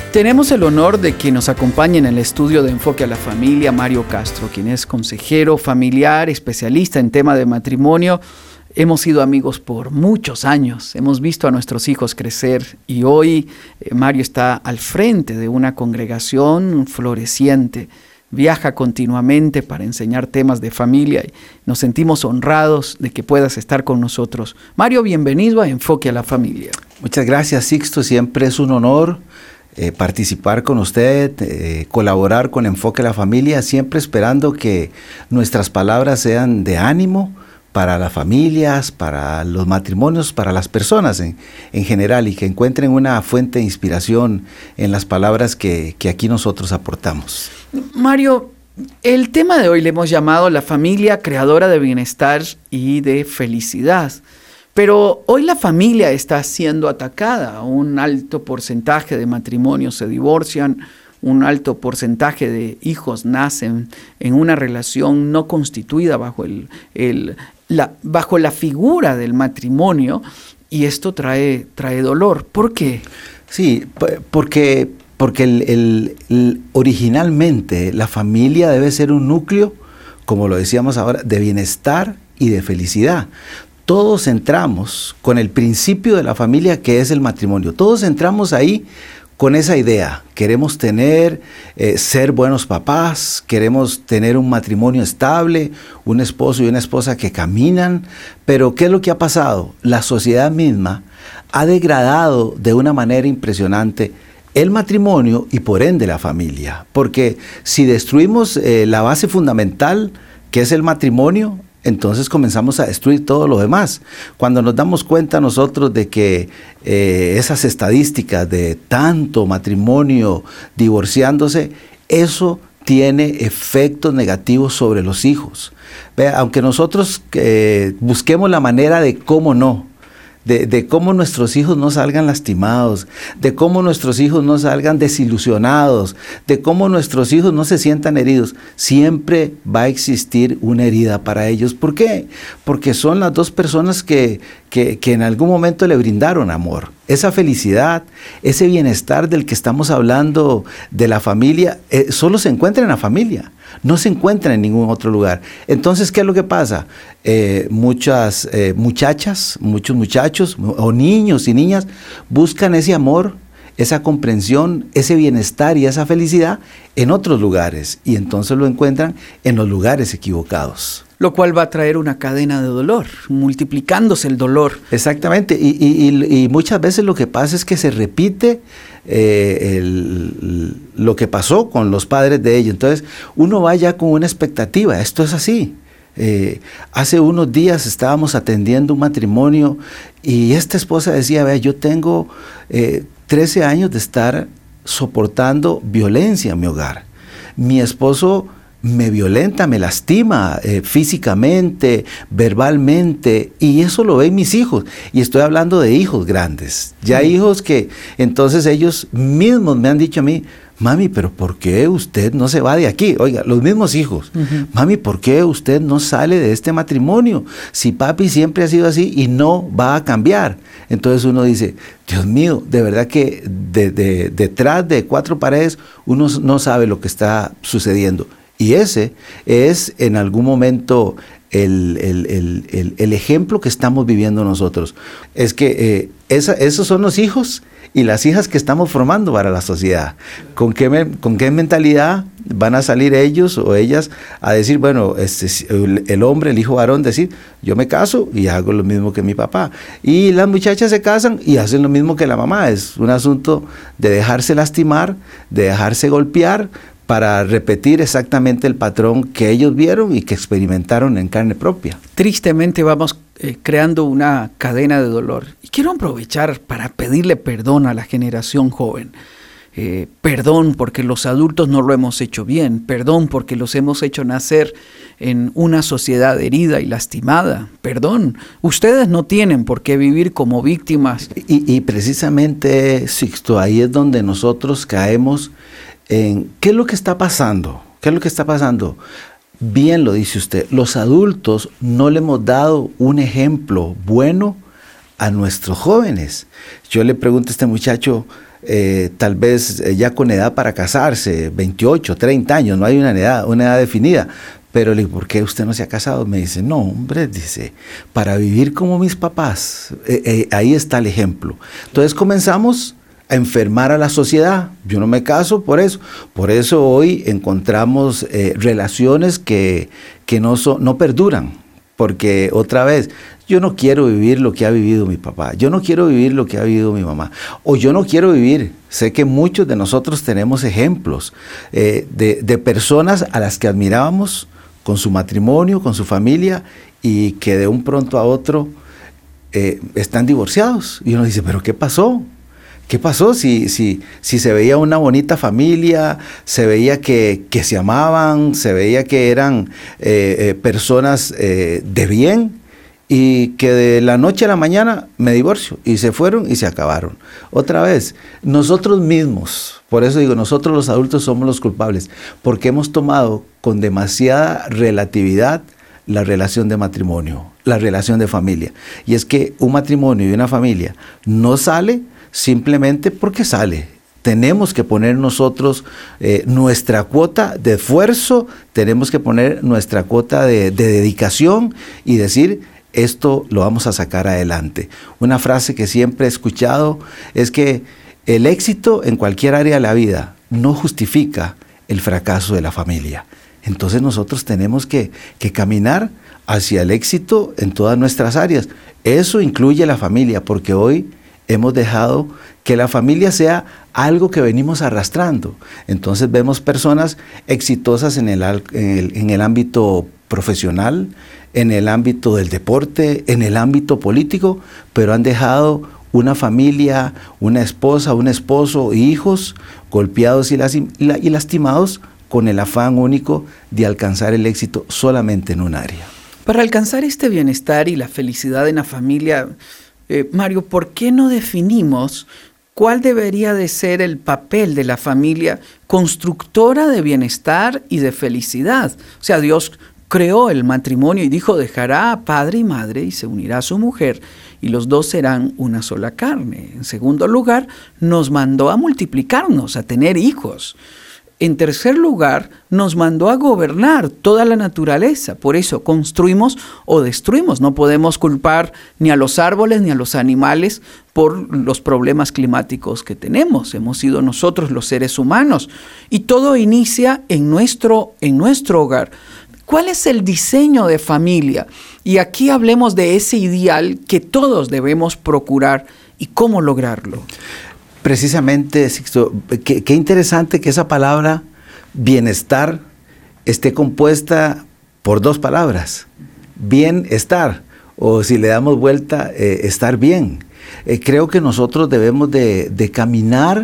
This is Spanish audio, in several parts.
Tenemos el honor de que nos acompañe en el estudio de Enfoque a la Familia Mario Castro, quien es consejero familiar, especialista en tema de matrimonio. Hemos sido amigos por muchos años, hemos visto a nuestros hijos crecer y hoy Mario está al frente de una congregación floreciente. Viaja continuamente para enseñar temas de familia y nos sentimos honrados de que puedas estar con nosotros. Mario, bienvenido a Enfoque a la Familia. Muchas gracias, Sixto. Siempre es un honor participar con usted, colaborar con Enfoque a la Familia, siempre esperando que nuestras palabras sean de ánimo para las familias, para los matrimonios, para las personas en general, y que encuentren una fuente de inspiración en las palabras que aquí nosotros aportamos. Mario, el tema de hoy le hemos llamado la familia creadora de bienestar y de felicidad. Pero hoy la familia está siendo atacada. Un alto porcentaje de matrimonios se divorcian, un alto porcentaje de hijos nacen en una relación no constituida bajo la figura del matrimonio, y esto trae dolor. ¿Por qué? Sí, porque originalmente la familia debe ser un núcleo, como lo decíamos ahora, de bienestar y de felicidad. Todos entramos con el principio de la familia, que es el matrimonio. Todos entramos ahí con esa idea. Queremos ser buenos papás, queremos tener un matrimonio estable, un esposo y una esposa que caminan. Pero ¿qué es lo que ha pasado? La sociedad misma ha degradado de una manera impresionante el matrimonio y por ende la familia. Porque si destruimos la base fundamental, que es el matrimonio, entonces comenzamos a destruir todo lo demás. Cuando nos damos cuenta nosotros de que esas estadísticas de tanto matrimonio divorciándose, eso tiene efectos negativos sobre los hijos. Aunque nosotros busquemos la manera de cómo no, de cómo nuestros hijos no salgan lastimados, de cómo nuestros hijos no salgan desilusionados, de cómo nuestros hijos no se sientan heridos, siempre va a existir una herida para ellos. ¿Por qué? Porque son las dos personas que en algún momento le brindaron amor. Esa felicidad, ese bienestar del que estamos hablando de la familia, solo se encuentra en la familia, no se encuentra en ningún otro lugar. Entonces, ¿qué es lo que pasa? Muchas muchachas, muchos muchachos o niños y niñas buscan ese amor, esa comprensión, ese bienestar y esa felicidad en otros lugares, y entonces lo encuentran en los lugares equivocados. Lo cual va a traer una cadena de dolor, multiplicándose el dolor. Exactamente, y muchas veces lo que pasa es que se repite lo que pasó con los padres de ellos. Entonces uno va ya con una expectativa, esto es así. Hace unos días estábamos atendiendo un matrimonio y esta esposa decía, vea, yo tengo 13 años de estar soportando violencia en mi hogar. Mi esposo me violenta, me lastima físicamente, verbalmente, y eso lo ven mis hijos. Y estoy hablando de hijos grandes, ya hijos que entonces ellos mismos me han dicho a mí, mami, pero ¿por qué usted no se va de aquí? Oiga, los mismos hijos, mami, ¿por qué usted no sale de este matrimonio? Si papi siempre ha sido así y no va a cambiar. Entonces uno dice, Dios mío, de verdad que detrás de cuatro paredes uno no sabe lo que está sucediendo. Y ese es en algún momento el ejemplo que estamos viviendo nosotros. Es que esos son los hijos y las hijas que estamos formando para la sociedad. ¿Con qué mentalidad van a salir ellos o ellas a decir, bueno, el hombre, el hijo varón, decir, yo me caso y hago lo mismo que mi papá? Y las muchachas se casan y hacen lo mismo que la mamá. Es un asunto de dejarse lastimar, de dejarse golpear, para repetir exactamente el patrón que ellos vieron y que experimentaron en carne propia. Tristemente vamos creando una cadena de dolor. Y quiero aprovechar para pedirle perdón a la generación joven. Perdón porque los adultos no lo hemos hecho bien. Perdón porque los hemos hecho nacer en una sociedad herida y lastimada. Perdón, ustedes no tienen por qué vivir como víctimas. Y precisamente, Sixto, ahí es donde nosotros caemos en ¿qué es lo que está pasando? ¿Qué es lo que está pasando? Bien lo dice usted, los adultos no le hemos dado un ejemplo bueno a nuestros jóvenes. Yo le pregunto a este muchacho, tal vez ya con edad para casarse, 28, 30 años, no hay una edad definida. Pero le digo, ¿por qué usted no se ha casado? Me dice, no, hombre, dice, para vivir como mis papás. Ahí está el ejemplo. Entonces comenzamos a enfermar a la sociedad. Yo no me caso por eso. Por eso hoy encontramos relaciones que no perduran. Porque otra vez, yo no quiero vivir lo que ha vivido mi papá. Yo no quiero vivir lo que ha vivido mi mamá. O yo no quiero vivir. Sé que muchos de nosotros tenemos ejemplos de personas a las que admirábamos con su matrimonio, con su familia, y que de un pronto a otro están divorciados. Y uno dice, ¿pero qué pasó? ¿Qué pasó? Si se veía una bonita familia, se veía que se amaban, se veía que eran personas de bien, y que de la noche a la mañana me divorcio, y se fueron y se acabaron. Otra vez, nosotros mismos, por eso digo, nosotros los adultos somos los culpables, porque hemos tomado con demasiada relatividad la relación de matrimonio, la relación de familia. Y es que un matrimonio y una familia no sale simplemente porque sale. Tenemos que poner nosotros nuestra cuota de esfuerzo, tenemos que poner nuestra cuota de dedicación y decir, esto lo vamos a sacar adelante. Una frase que siempre he escuchado es que el éxito en cualquier área de la vida no justifica el fracaso de la familia. Entonces nosotros tenemos que caminar hacia el éxito en todas nuestras áreas. Eso incluye la familia, porque hoy hemos dejado que la familia sea algo que venimos arrastrando. Entonces vemos personas exitosas en el ámbito profesional, en el ámbito del deporte, en el ámbito político, pero han dejado una familia, una esposa, un esposo, hijos golpeados y lastimados con el afán único de alcanzar el éxito solamente en un área. Para alcanzar este bienestar y la felicidad en la familia, Mario, ¿por qué no definimos cuál debería de ser el papel de la familia constructora de bienestar y de felicidad? O sea, Dios creó el matrimonio y dijo, dejará a padre y madre y se unirá a su mujer y los dos serán una sola carne. En segundo lugar, nos mandó a multiplicarnos, a tener hijos. En tercer lugar, nos mandó a gobernar toda la naturaleza. Por eso construimos o destruimos. No podemos culpar ni a los árboles ni a los animales por los problemas climáticos que tenemos. Hemos sido nosotros los seres humanos. Y todo inicia en nuestro hogar. ¿Cuál es el diseño de familia? Y aquí hablemos de ese ideal que todos debemos procurar y cómo lograrlo. Precisamente, Sixto, qué interesante que esa palabra bienestar esté compuesta por dos palabras. Bienestar, o si le damos vuelta, estar bien. Creo que nosotros debemos de caminar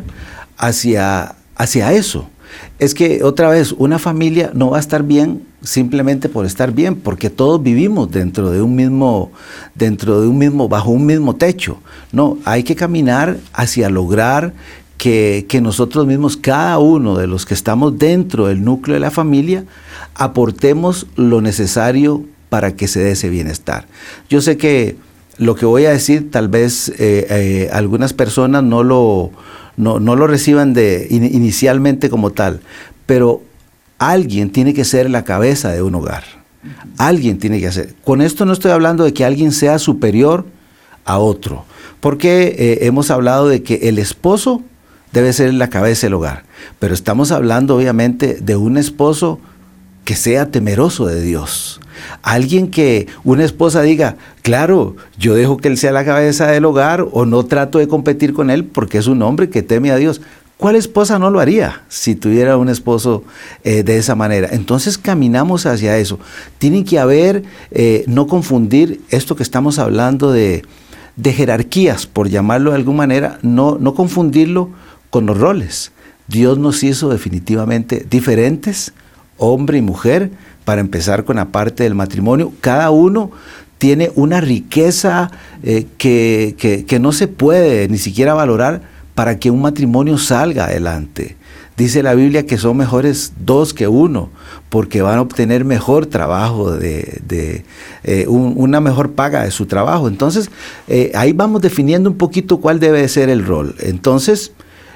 hacia eso. Es que otra vez, una familia no va a estar bien simplemente por estar bien, porque todos vivimos bajo un mismo techo. No, hay que caminar hacia lograr que nosotros mismos, cada uno de los que estamos dentro del núcleo de la familia, aportemos lo necesario para que se dé ese bienestar. Yo sé que lo que voy a decir, tal vez algunas personas no lo reciban inicialmente como tal, pero alguien tiene que ser la cabeza de un hogar. Alguien tiene que hacer. Con esto no estoy hablando de que alguien sea superior a otro, porque hemos hablado de que el esposo debe ser la cabeza del hogar, pero estamos hablando obviamente de un esposo que sea temeroso de Dios. Alguien que una esposa diga, claro, yo dejo que él sea la cabeza del hogar o no trato de competir con él porque es un hombre que teme a Dios. ¿Cuál esposa no lo haría si tuviera un esposo de esa manera? Entonces caminamos hacia eso. Tiene que haber, no confundir esto que estamos hablando de jerarquías, por llamarlo de alguna manera, no confundirlo con los roles. Dios nos hizo definitivamente diferentes, hombre y mujer, para empezar con la parte del matrimonio. Cada uno tiene una riqueza que no se puede ni siquiera valorar para que un matrimonio salga adelante. Dice la Biblia que son mejores dos que uno, porque van a obtener mejor trabajo, una mejor paga de su trabajo. Entonces, ahí vamos definiendo un poquito cuál debe ser el rol. Entonces,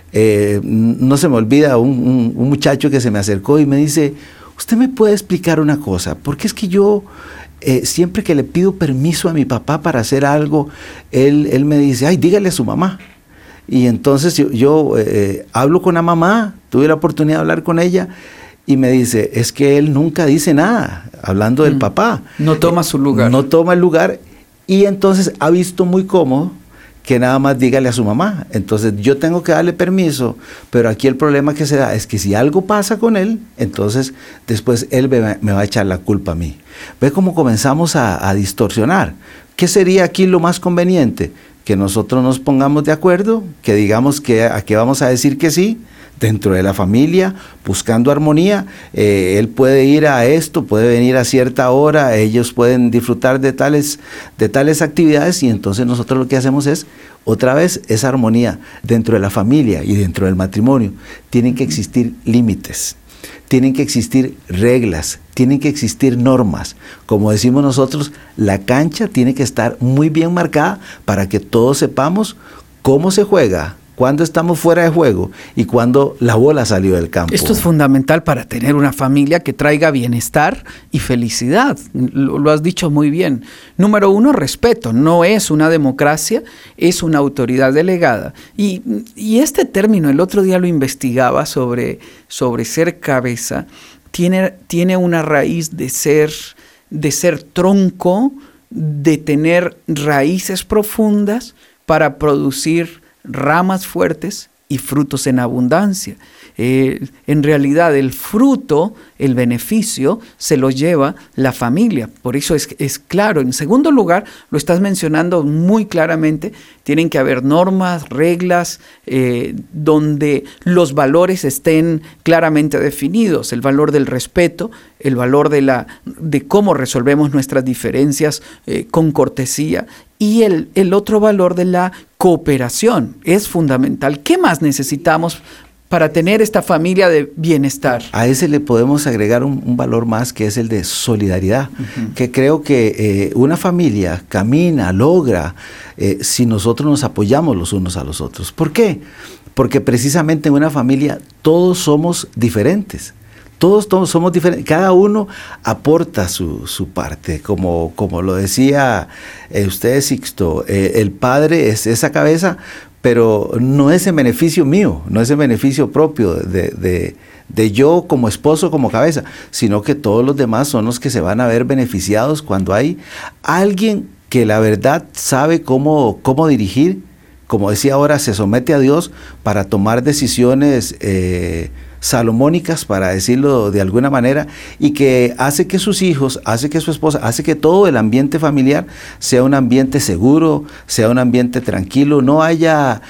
no se me olvida un muchacho que se me acercó y me dice, ¿usted me puede explicar una cosa? Porque es que yo siempre que le pido permiso a mi papá para hacer algo, él me dice, ay, dígale a su mamá. Y entonces yo hablo con la mamá, tuve la oportunidad de hablar con ella, y me dice, es que él nunca dice nada, hablando del papá. No toma su lugar. No toma el lugar, y entonces ha visto muy cómodo que nada más dígale a su mamá. Entonces yo tengo que darle permiso, pero aquí el problema que se da es que si algo pasa con él, entonces después él me va a echar la culpa a mí. ¿Ve cómo comenzamos a distorsionar? ¿Qué sería aquí lo más conveniente? Que nosotros nos pongamos de acuerdo, que digamos a qué vamos a decir que sí, dentro de la familia, buscando armonía. Él puede ir a esto, puede venir a cierta hora, ellos pueden disfrutar de tales actividades, y entonces nosotros lo que hacemos es, otra vez, esa armonía dentro de la familia y dentro del matrimonio. Tienen que existir límites, tienen que existir reglas, tienen que existir normas. Como decimos nosotros, la cancha tiene que estar muy bien marcada para que todos sepamos cómo se juega, cuándo estamos fuera de juego y cuándo la bola salió del campo. Esto es fundamental para tener una familia que traiga bienestar y felicidad. Lo has dicho muy bien. Número 1, respeto. No es una democracia, es una autoridad delegada. Y este término, el otro día lo investigaba sobre ser cabeza, tiene una raíz de ser tronco, de tener raíces profundas para producir ramas fuertes y frutos en abundancia. En realidad el fruto, el beneficio, se lo lleva la familia. Por eso es claro. En segundo lugar, lo estás mencionando muy claramente, tienen que haber normas, reglas, donde los valores estén claramente definidos. El valor del respeto, el valor de cómo resolvemos nuestras diferencias con cortesía, y el otro valor de la cooperación. Es fundamental. ¿Qué más necesitamos para tener esta familia de bienestar? A ese le podemos agregar un valor más, que es el de solidaridad, que creo que una familia camina, logra, si nosotros nos apoyamos los unos a los otros. ¿Por qué? Porque precisamente en una familia todos somos diferentes. Todos somos diferentes, cada uno aporta su parte, como lo decía usted, Sixto, el padre es esa cabeza, pero no es en beneficio mío, no es en beneficio propio de yo como esposo, como cabeza, sino que todos los demás son los que se van a ver beneficiados cuando hay alguien que la verdad sabe cómo dirigir, como decía ahora, se somete a Dios para tomar decisiones salomónicas, para decirlo de alguna manera, y que hace que sus hijos, hace que su esposa, hace que todo el ambiente familiar sea un ambiente seguro, sea un ambiente tranquilo, no haya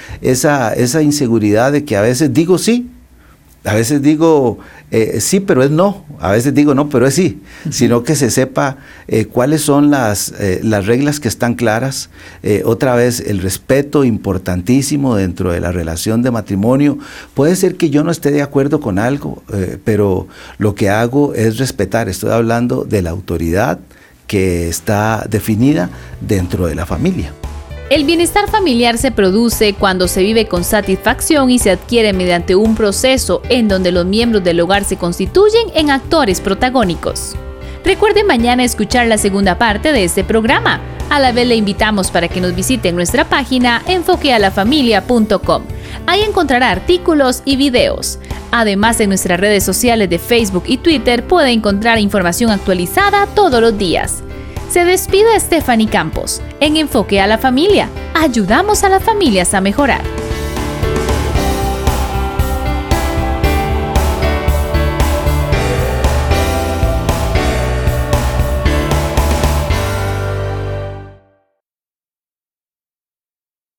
esa inseguridad de que a veces digo sí, a veces digo sí, pero es no, a veces digo no, pero es sí, sino que se sepa cuáles son las reglas que están claras. Otra vez, el respeto, importantísimo dentro de la relación de matrimonio. Puede ser que yo no esté de acuerdo con algo, pero lo que hago es respetar. Estoy hablando de la autoridad que está definida dentro de la familia. El bienestar familiar se produce cuando se vive con satisfacción y se adquiere mediante un proceso en donde los miembros del hogar se constituyen en actores protagónicos. Recuerde mañana escuchar la segunda parte de este programa. A la vez le invitamos para que nos visite en nuestra página enfoquealafamilia.com. Ahí encontrará artículos y videos. Además, en nuestras redes sociales de Facebook y Twitter puede encontrar información actualizada todos los días. Se despide Stephanie Campos. En Enfoque a la Familia, ayudamos a las familias a mejorar.